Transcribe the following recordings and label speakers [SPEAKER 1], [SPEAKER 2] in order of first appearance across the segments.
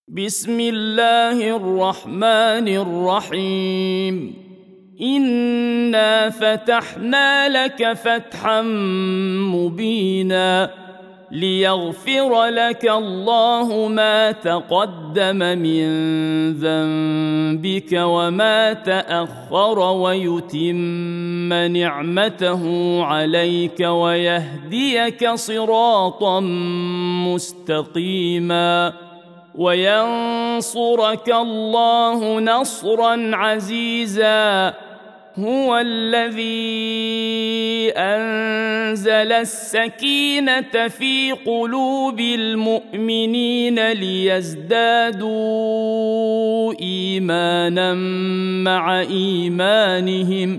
[SPEAKER 1] بسم الله الرحمن الرحيم. إنا فتحنا لك فتحا مبينا ليغفر لك الله ما تقدم من ذنبك وما تأخر ويتم نعمته عليك ويهديك صراطا مستقيما وينصرك الله نصرا عزيزا. هو الذي أنزل السكينة في قلوب المؤمنين ليزدادوا إيمانا مع إيمانهم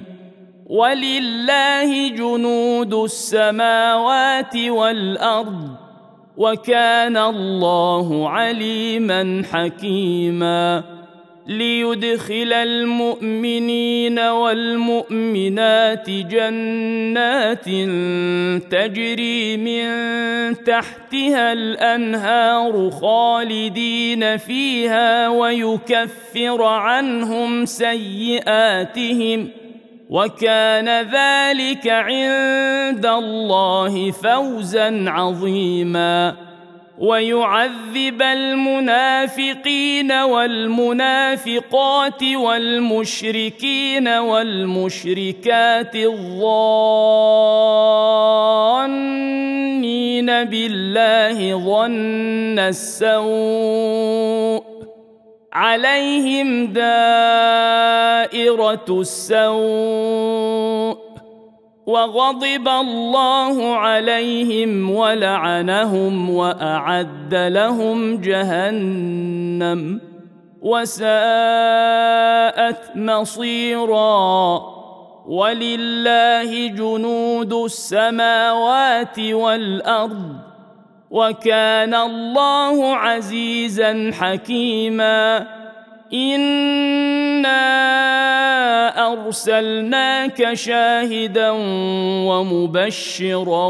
[SPEAKER 1] ولله جنود السماوات والأرض وكان الله عليما حكيما. ليدخل المؤمنين والمؤمنات جنات تجري من تحتها الأنهار خالدين فيها ويكفر عنهم سيئاتهم وكان ذلك عند الله فوزا عظيما. ويعذب المنافقين والمنافقات والمشركين والمشركات الظانين بالله ظن السوء عليهم دائرة السوء وغضب الله عليهم ولعنهم وأعد لهم جهنم وساءت مصيرا. ولله جنود السماوات والأرض وكان الله عزيزا حكيما. إنا أرسلناك شاهدا ومبشرا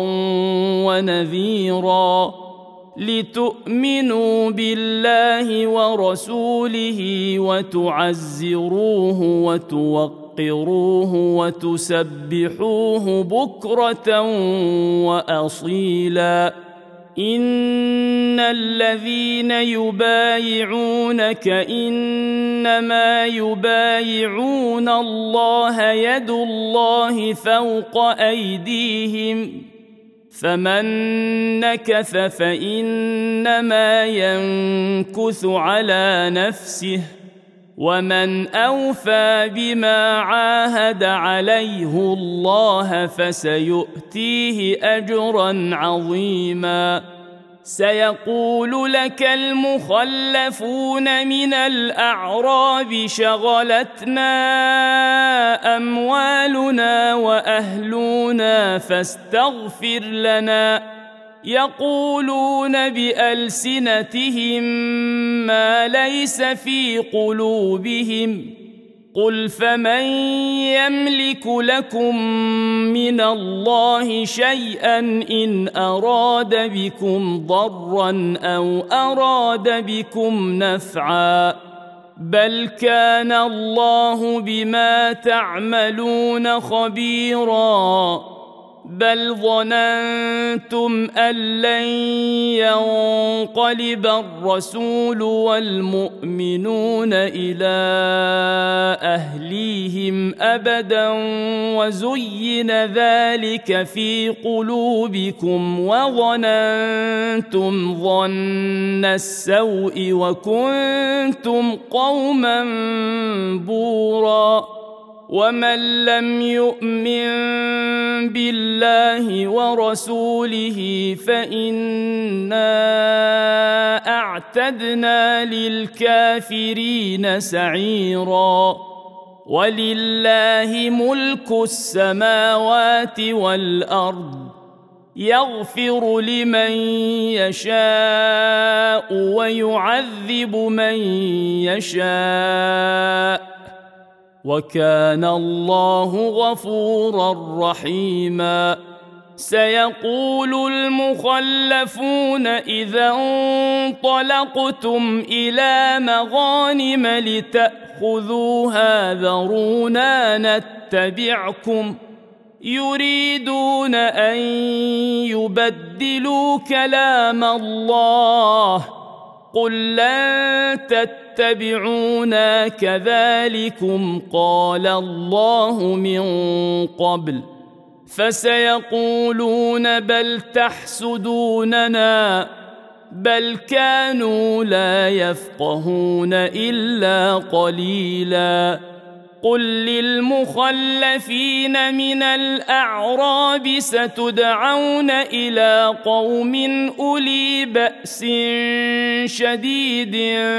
[SPEAKER 1] ونذيرا لتؤمنوا بالله ورسوله وتعزروه وتوقروه وتسبحوه بكرة وأصيلا. إن الذين يبايعونك إنما يبايعون الله يد الله فوق أيديهم فمن نكث فإنما ينكث على نفسه ومن أوفى بما عاهد عليه الله فسيؤتيه أجرا عظيما. سيقول لك المخلفون من الأعراب شغلتنا أموالنا وأهلنا فاستغفر لنا. يقولون بألسنتهم ما ليس في قلوبهم قل فمن يملك لكم من الله شيئا إن أراد بكم ضرا أو أراد بكم نفعا بل كان الله بما تعملون خبيرا. بل ظننتم أن لن ينقلب الرسول والمؤمنون إلى أهليهم أبدا وزين ذلك في قلوبكم وظننتم ظن السوء وكنتم قوما بورا. ومن لم يؤمن بالله ورسوله فإنا أعتدنا للكافرين سعيرا. ولله ملك السماوات والأرض يغفر لمن يشاء ويعذب من يشاء وكان الله غفورا رحيما. سيقول المخلفون إذا انطلقتم إلى مغانم لتأخذوها ذرونا نتبعكم يريدون أن يبدلوا كلام الله قل لن تتبعونا كذلكم قال الله من قبل فسيقولون بل تحسدوننا بل كانوا لا يفقهون إلا قليلا قل للمخلفين من الأعراب ستدعون إلى قوم أولي بأس شديد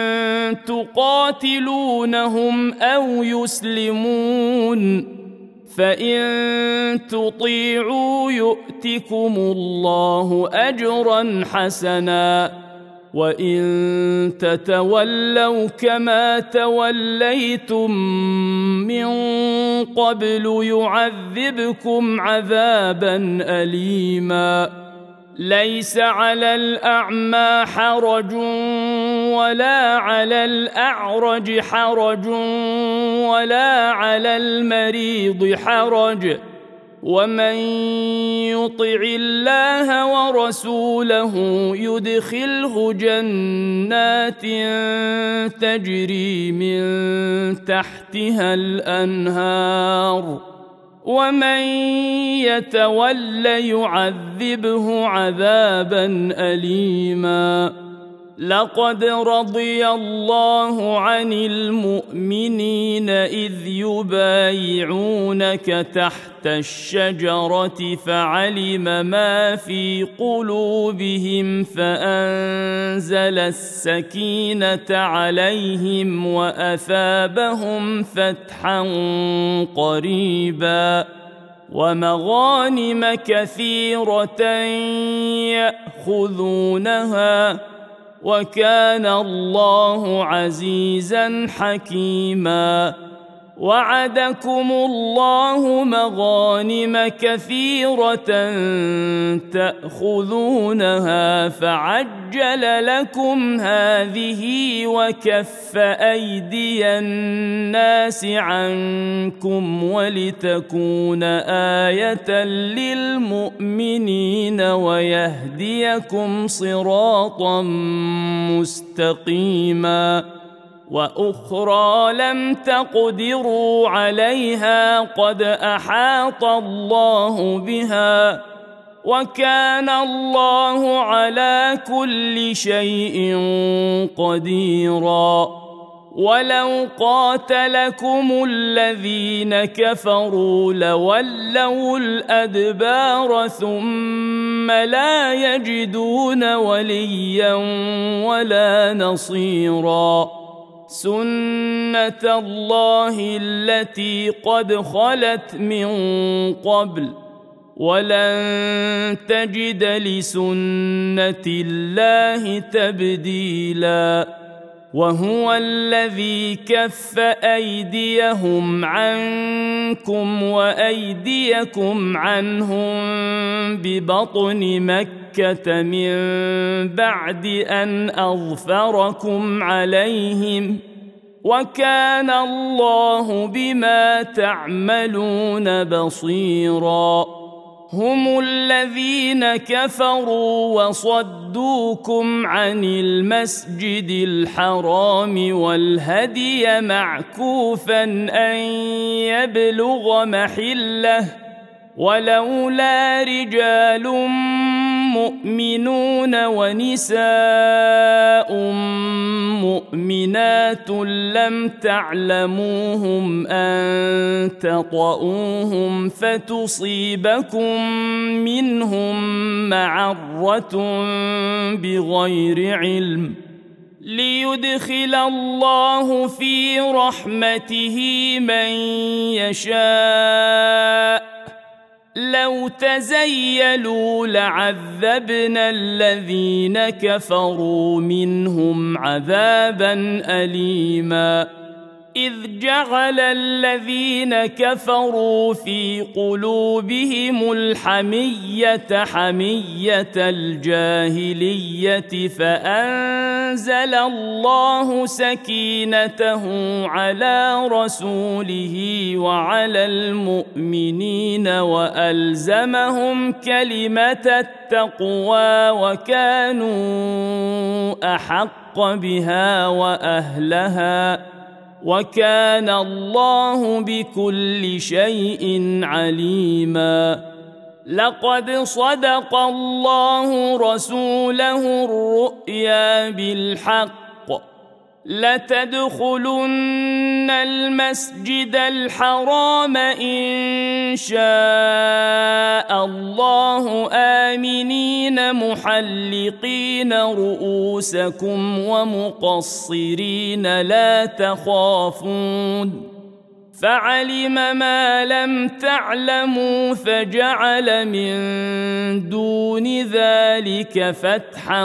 [SPEAKER 1] تقاتلونهم أو يسلمون فإن تطيعوا يؤتكم الله أجرا حسنا وإن تتولوا كما توليتم من قبل يعذبكم عذابا أليما ليس على الأعمى حرج ولا على الأعرج حرج ولا على المريض حرج ومن يطع الله ورسوله يدخله جنات تجري من تحتها الأنهار ومن يتول يعذبه عذابا أليما لقد رضي الله عن المؤمنين إذ يبايعونك تحت الشجرة فعلم ما في قلوبهم فأنزل السكينة عليهم وأثابهم فتحا قريبا ومغانم كثيرة يأخذونها وكان الله عزيزا حكيما وعدكم الله مغانم كثيرة تأخذونها فعجل لكم هذه وكف أيدي الناس عنكم ولتكون آية للمؤمنين ويهديكم صراطا مستقيما وأخرى لم تقدروا عليها قد أحاط الله بها وكان الله على كل شيء قديرا ولو قاتلكم الذين كفروا لولوا الأدبار ثم لا يجدون وليا ولا نصيرا سنة الله التي قد خلت من قبل ولن تجد لسنة الله تبديلا وهو الذي كف أيديهم عنكم وأيديكم عنهم ببطن مكة من بعد أن أظفركم عليهم وكان الله بما تعملون بصيرا هم الذين كفروا وصدوكم عن المسجد الحرام والهدي معكوفا أن يبلغ محله ولولا رجال مؤمنون ونساء مؤمنات لم تعلموهم أن تطؤوهم فتصيبكم منهم معرة بغير علم ليدخل الله في رحمته من يشاء لو تزيلوا لعذبنا الذين كفروا منهم عذابا أليما إذ جعل الذين كفروا في قلوبهم الحمية حمية الجاهلية فأنزل الله سكينته على رسوله وعلى المؤمنين وألزمهم كلمة التقوى وكانوا أحق بها وأهلها وكان الله بكل شيء عليما. لقد صدق الله رسوله الرؤيا بالحق لتدخلن المسجد الحرام إن شاء الله آمنين محلقين رؤوسكم ومقصرين لا تخافون فعلم ما لم تعلموا فجعل من دون ذلك فتحا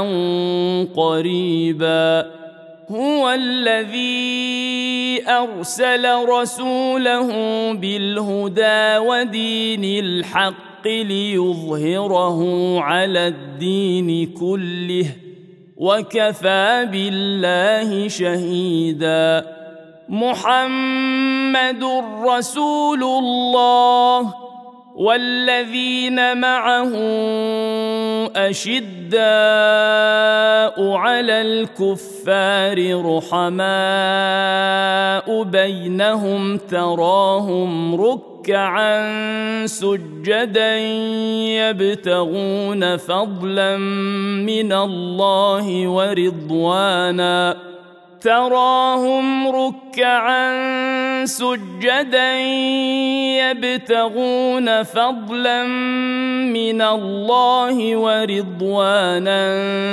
[SPEAKER 1] قريبا. هو الذي أرسل رسوله بالهدى ودين الحق ليظهره على الدين كله وكفى بالله شهيدا. محمد رسول الله والذين معه أشداء على الكفار رحماء بينهم تراهم ركعا سجدا يبتغون فضلا من الله ورضوانا تراهم ركعا سجدا يبتغون فضلا من الله ورضوانا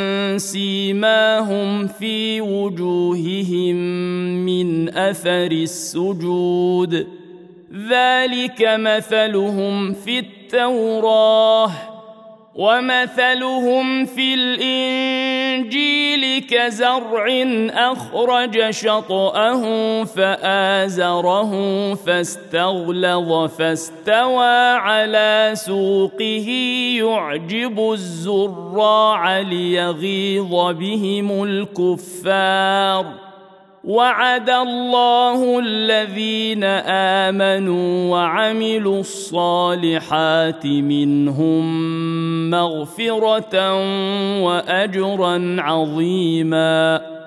[SPEAKER 1] سيماهم في وجوههم من أثر السجود ذلك مثلهم في التوراة ومثلهم في الإنجيل كزرع أخرج شطأه فآزره فاستغلظ فاستوى على سوقه يعجب الزراع ليغيظ بهم الكفار. وعد الله الذين آمنوا وعملوا الصالحات منهم مغفرة وأجرا عظيما.